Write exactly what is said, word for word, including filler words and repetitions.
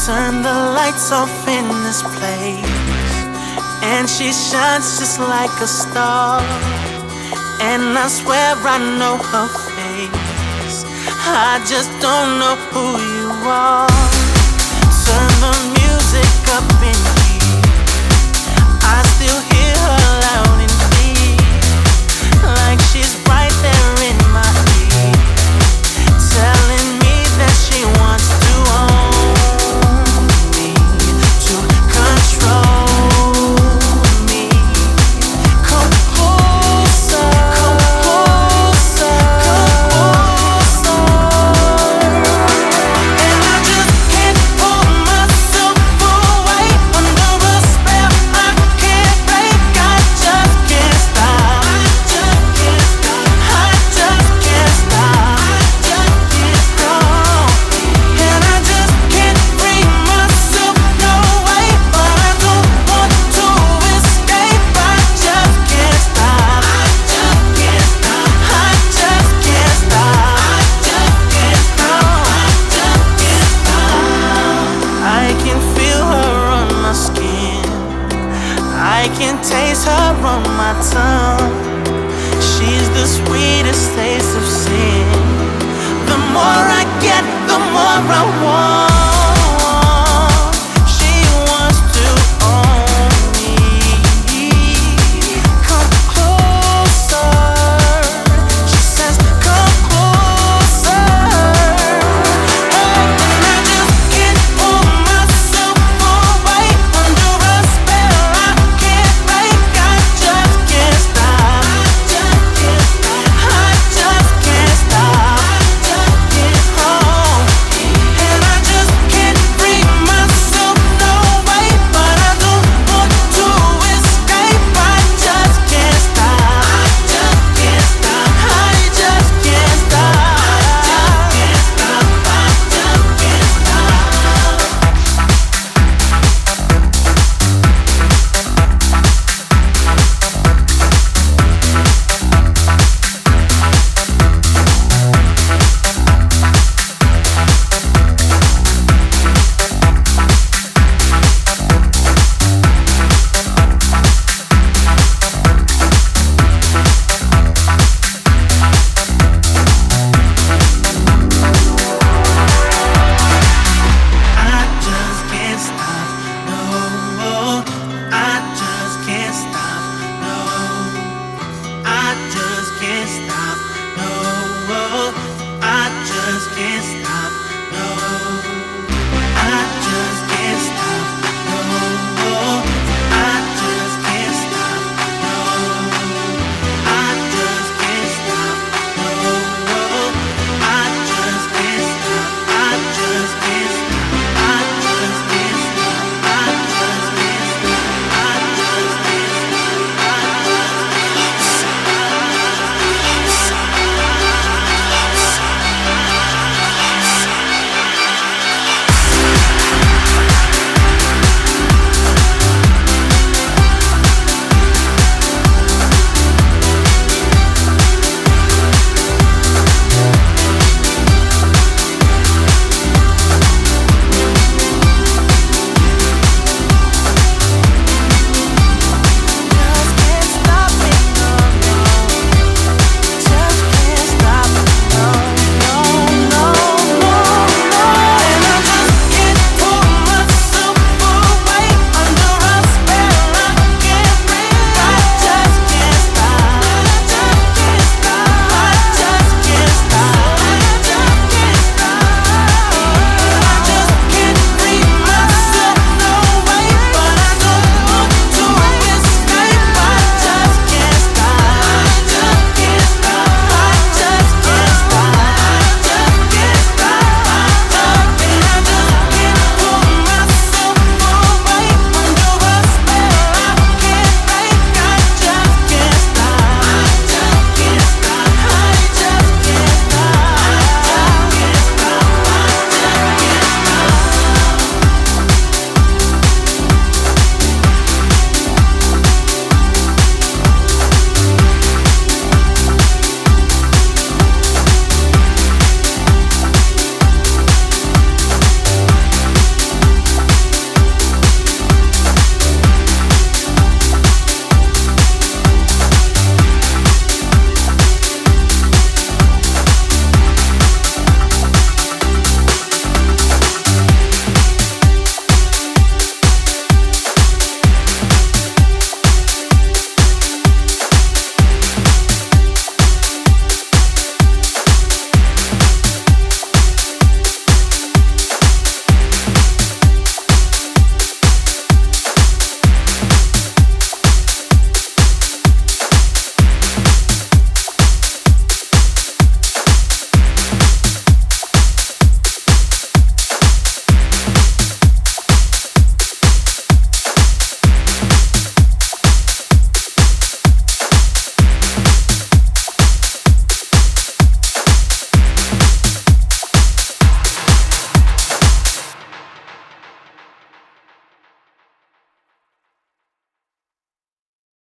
Turn the lights off in this place, and she shines just like a star. And I swear I know her face, I just don't know who you are. Turn the music up in here, I still hear her loud and clear, like she's right there in my ear, telling me that she wants to own me, to control me. Come closer, come closer, come closer. And I just can't pull myself away under a spell I can't break. I just can't stop. I just can't stop. I just can't stop. I just can't stop. And I just can't bring myself no way, but I don't want to escape. I just can't stop. I just can't stop. I just can't stop. I just can't stop. I just can't stop. I can feel her on my skin, I can taste her on my tongue. She's the sweetest taste of sin. The more I get, the more I want.